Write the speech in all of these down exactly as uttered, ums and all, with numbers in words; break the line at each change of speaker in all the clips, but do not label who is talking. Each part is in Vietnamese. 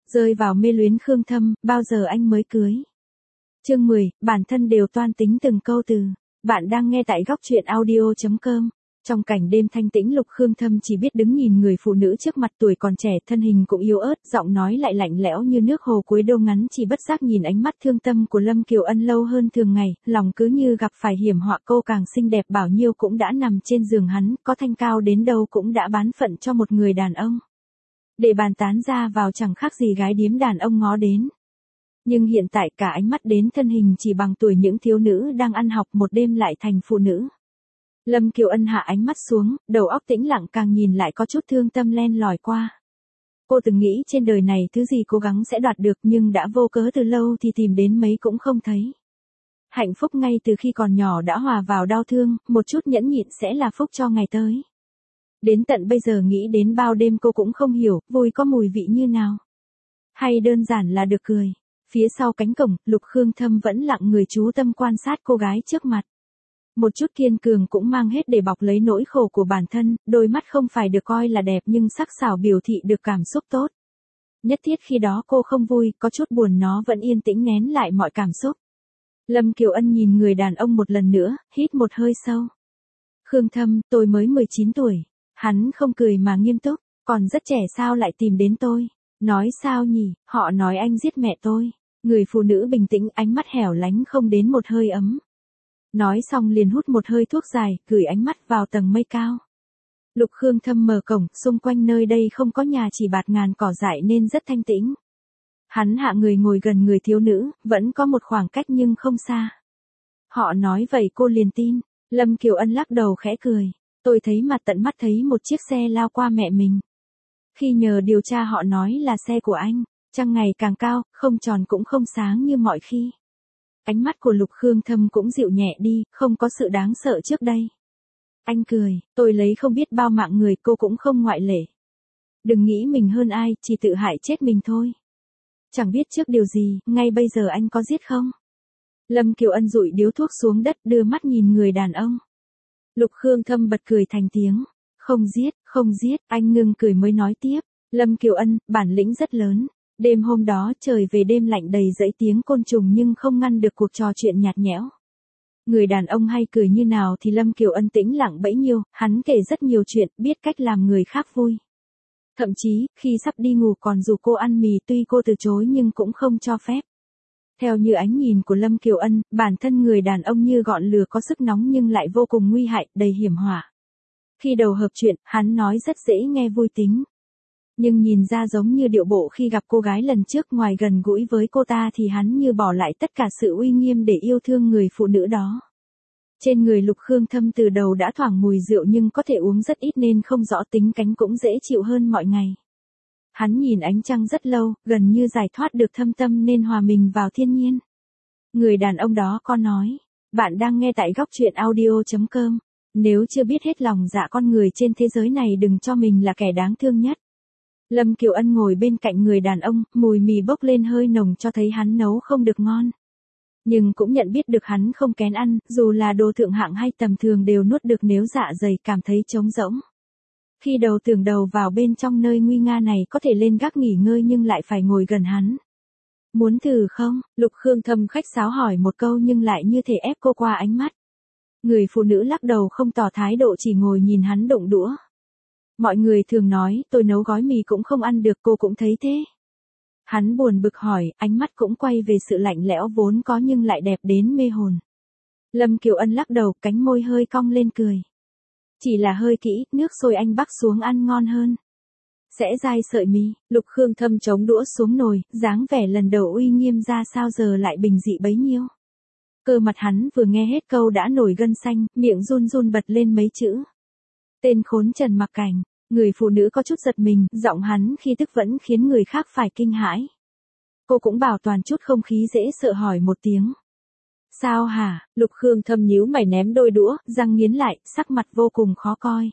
Rơi vào mê luyến Khương Thâm, bao giờ anh mới cưới? Chương mười, bản thân đều toan tính từng câu từ. Bạn đang nghe tại góc truyện audio chấm com. Trong cảnh đêm thanh tĩnh, Lục Khương Thâm chỉ biết đứng nhìn người phụ nữ trước mặt, tuổi còn trẻ, thân hình cũng yếu ớt, giọng nói lại lạnh lẽo như nước hồ cuối đông ngắn, chỉ bất giác nhìn ánh mắt thương tâm của Lâm Kiều Ân lâu hơn thường ngày, lòng cứ như gặp phải hiểm họa. Cô càng xinh đẹp bao nhiêu cũng đã nằm trên giường hắn, có thanh cao đến đâu cũng đã bán phận cho một người đàn ông. Để bàn tán ra vào chẳng khác gì gái điếm đàn ông ngó đến. Nhưng hiện tại cả ánh mắt đến thân hình chỉ bằng tuổi những thiếu nữ đang ăn học một đêm lại thành phụ nữ. Lâm Kiều Ân hạ ánh mắt xuống, đầu óc tĩnh lặng, càng nhìn lại có chút thương tâm len lỏi qua. Cô từng nghĩ trên đời này thứ gì cố gắng sẽ đoạt được, nhưng đã vô cớ từ lâu thì tìm đến mấy cũng không thấy. Hạnh phúc ngay từ khi còn nhỏ đã hòa vào đau thương, một chút nhẫn nhịn sẽ là phúc cho ngày tới. Đến tận bây giờ nghĩ đến bao đêm cô cũng không hiểu, vui có mùi vị như nào. Hay đơn giản là được cười. Phía sau cánh cổng, Lục Khương Thâm vẫn lặng người chú tâm quan sát cô gái trước mặt. Một chút kiên cường cũng mang hết để bọc lấy nỗi khổ của bản thân, đôi mắt không phải được coi là đẹp nhưng sắc sảo biểu thị được cảm xúc tốt. Nhất thiết khi đó cô không vui, có chút buồn nó vẫn yên tĩnh nén lại mọi cảm xúc. Lâm Kiều Ân nhìn người đàn ông một lần nữa, hít một hơi sâu. Khương Thâm, tôi mới mười chín tuổi. Hắn không cười mà nghiêm túc, còn rất trẻ sao lại tìm đến tôi? Nói sao nhỉ, họ nói anh giết mẹ tôi. Người phụ nữ bình tĩnh, ánh mắt hẻo lánh không đến một hơi ấm. Nói xong liền hút một hơi thuốc dài, gửi ánh mắt vào tầng mây cao. Lục Khương Thâm mở cổng, xung quanh nơi đây không có nhà, chỉ bạt ngàn cỏ dại nên rất thanh tĩnh. Hắn hạ người ngồi gần người thiếu nữ, vẫn có một khoảng cách nhưng không xa. Họ nói vậy cô liền tin. Lâm Kiều Ân lắc đầu khẽ cười. Tôi thấy mặt tận mắt thấy một chiếc xe lao qua mẹ mình. Khi nhờ điều tra họ nói là xe của anh, trăng ngày càng cao, không tròn cũng không sáng như mọi khi. Ánh mắt của Lục Khương Thâm cũng dịu nhẹ đi, không có sự đáng sợ trước đây. Anh cười, tôi lấy không biết bao mạng người, cô cũng không ngoại lệ. Đừng nghĩ mình hơn ai, chỉ tự hại chết mình thôi. Chẳng biết trước điều gì, ngay bây giờ anh có giết không? Lâm Kiều Ân dụi điếu thuốc xuống đất, đưa mắt nhìn người đàn ông. Lục Khương Thâm bật cười thành tiếng. Không giết, không giết, anh ngừng cười mới nói tiếp. Lâm Kiều Ân, bản lĩnh rất lớn. Đêm hôm đó trời về đêm lạnh đầy dẫy tiếng côn trùng nhưng không ngăn được cuộc trò chuyện nhạt nhẽo. Người đàn ông hay cười như nào thì Lâm Kiều Ân tĩnh lặng bấy nhiêu, hắn kể rất nhiều chuyện, biết cách làm người khác vui. Thậm chí, khi sắp đi ngủ còn rủ cô ăn mì, tuy cô từ chối nhưng cũng không cho phép. Theo như ánh nhìn của Lâm Kiều Ân, bản thân người đàn ông như ngọn lửa có sức nóng nhưng lại vô cùng nguy hại, đầy hiểm họa. Khi đầu hợp chuyện, hắn nói rất dễ nghe vui tính. Nhưng nhìn ra giống như điệu bộ khi gặp cô gái lần trước, ngoài gần gũi với cô ta thì hắn như bỏ lại tất cả sự uy nghiêm để yêu thương người phụ nữ đó. Trên người Lục Khương Thâm từ đầu đã thoảng mùi rượu nhưng có thể uống rất ít nên không rõ tính cánh cũng dễ chịu hơn mọi ngày. Hắn nhìn ánh trăng rất lâu, gần như giải thoát được thâm tâm nên hòa mình vào thiên nhiên. Người đàn ông đó có nói, bạn đang nghe tại góc truyện audio chấm com. Nếu chưa biết hết lòng dạ con người trên thế giới này đừng cho mình là kẻ đáng thương nhất. Lâm Kiều Ân ngồi bên cạnh người đàn ông, mùi mì bốc lên hơi nồng cho thấy hắn nấu không được ngon. Nhưng cũng nhận biết được hắn không kén ăn, dù là đồ thượng hạng hay tầm thường đều nuốt được nếu dạ dày cảm thấy trống rỗng. Khi đầu tưởng đầu vào bên trong nơi nguy nga này có thể lên gác nghỉ ngơi nhưng lại phải ngồi gần hắn. Muốn thử không? Lục Khương Thâm khách sáo hỏi một câu nhưng lại như thể ép cô qua ánh mắt. Người phụ nữ lắc đầu không tỏ thái độ, chỉ ngồi nhìn hắn đụng đũa. Mọi người thường nói tôi nấu gói mì cũng không ăn được, cô cũng thấy thế. Hắn buồn bực hỏi, ánh mắt cũng quay về sự lạnh lẽo vốn có nhưng lại đẹp đến mê hồn. Lâm Kiều Ân lắc đầu, cánh môi hơi cong lên cười. Chỉ là hơi kỹ, nước sôi anh bắc xuống ăn ngon hơn. Sẽ dai sợi mì. Lục Khương Thâm chống đũa xuống nồi, dáng vẻ lần đầu uy nghiêm ra sao giờ lại bình dị bấy nhiêu. Cơ mặt hắn vừa nghe hết câu đã nổi gân xanh, miệng run run bật lên mấy chữ. Tên khốn Trần Mặc Cảnh. Người phụ nữ có chút giật mình, giọng hắn khi tức vẫn khiến người khác phải kinh hãi. Cô cũng bảo toàn chút không khí dễ sợ hỏi một tiếng. Sao hả? Lục Khương Thâm nhíu mày ném đôi đũa, răng nghiến lại, sắc mặt vô cùng khó coi.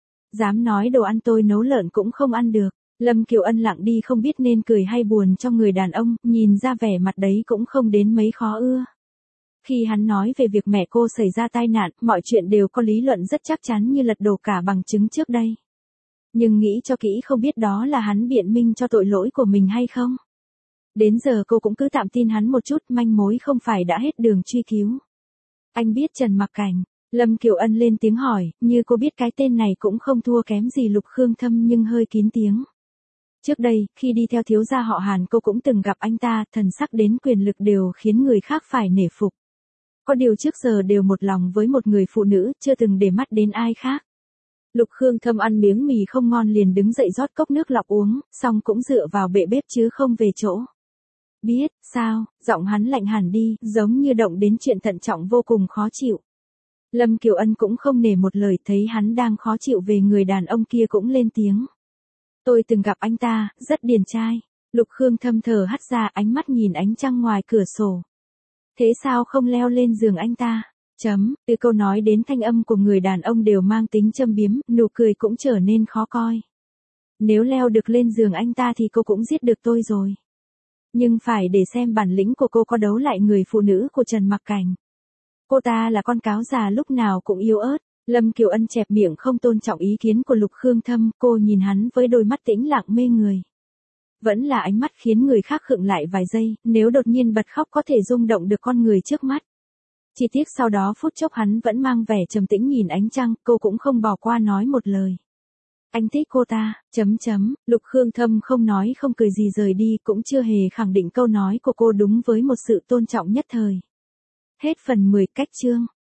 Dám nói đồ ăn tôi nấu lợn cũng không ăn được. Lâm Kiều Ân lặng đi không biết nên cười hay buồn cho người đàn ông, nhìn ra vẻ mặt đấy cũng không đến mấy khó ưa. Khi hắn nói về việc mẹ cô xảy ra tai nạn, mọi chuyện đều có lý luận rất chắc chắn như lật đổ cả bằng chứng trước đây. Nhưng nghĩ cho kỹ không biết đó là hắn biện minh cho tội lỗi của mình hay không. Đến giờ cô cũng cứ tạm tin hắn một chút, manh mối không phải đã hết đường truy cứu. Anh biết Trần Mặc Cảnh. Lâm Kiều Ân lên tiếng hỏi, như cô biết cái tên này cũng không thua kém gì Lục Khương Thâm nhưng hơi kín tiếng. Trước đây, khi đi theo thiếu gia họ Hàn cô cũng từng gặp anh ta, thần sắc đến quyền lực đều khiến người khác phải nể phục. Có điều trước giờ đều một lòng với một người phụ nữ, chưa từng để mắt đến ai khác. Lục Khương Thâm ăn miếng mì không ngon liền đứng dậy rót cốc nước lọc uống, xong cũng dựa vào bệ bếp chứ không về chỗ. Biết, sao, giọng hắn lạnh hẳn đi, giống như động đến chuyện thận trọng vô cùng khó chịu. Lâm Kiều Ân cũng không nể một lời, thấy hắn đang khó chịu về người đàn ông kia cũng lên tiếng. Tôi từng gặp anh ta, rất điển trai. Lục Khương Thâm thở hắt ra, ánh mắt nhìn ánh trăng ngoài cửa sổ. Thế sao không leo lên giường anh ta? Chấm, từ câu nói đến thanh âm của người đàn ông đều mang tính châm biếm, nụ cười cũng trở nên khó coi. Nếu leo được lên giường anh ta thì cô cũng giết được tôi rồi. Nhưng phải để xem bản lĩnh của cô có đấu lại người phụ nữ của Trần Mặc Cảnh. Cô ta là con cáo già lúc nào cũng yếu ớt. Lâm Kiều Ân chẹp miệng không tôn trọng ý kiến của Lục Khương Thâm, cô nhìn hắn với đôi mắt tĩnh lặng mê người. Vẫn là ánh mắt khiến người khác khựng lại vài giây, nếu đột nhiên bật khóc có thể rung động được con người trước mắt. Chỉ tiếc sau đó phút chốc hắn vẫn mang vẻ trầm tĩnh nhìn ánh trăng, cô cũng không bỏ qua nói một lời. Anh thích cô ta, chấm chấm, Lục Khương Thâm không nói không cười gì rời đi, cũng chưa hề khẳng định câu nói của cô đúng với một sự tôn trọng nhất thời. Hết phần mười cách chương.